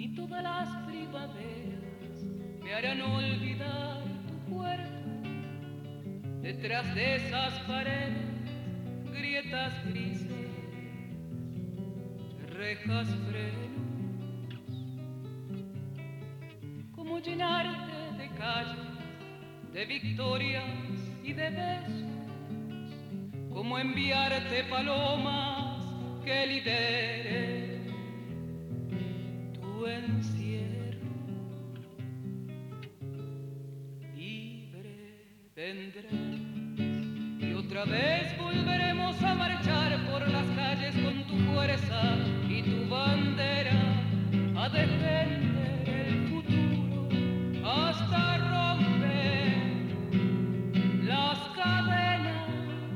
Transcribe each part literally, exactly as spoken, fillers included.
y todas las primaveras me harán olvidar tu puerta. Detrás de esas paredes, grietas grises, rejas, frenos. Cómo llenarte de calles, de victorias y de besos. Cómo enviarte palomas que lideren tu encierro. Libre vendrás y otra vez volveremos a marchar por las calles con tu fuerza y tu bandera, a defender el futuro hasta romper las cadenas.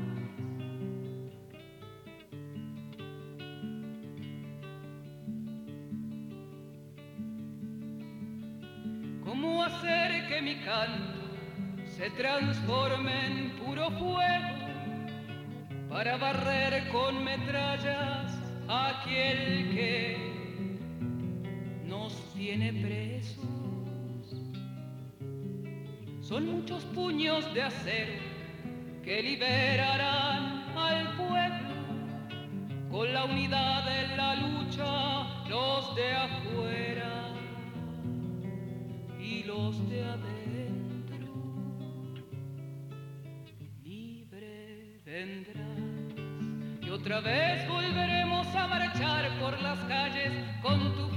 ¿Cómo hacer que mi canto se transforme en puro fuego para barrer con metrallas a aquel que nos tiene presos? Son muchos puños de acero que liberarán al pueblo con la unidad de la lucha, los de afuera y los de adentro. Libre vendrás y otra vez volveremos a marchar por las calles con tu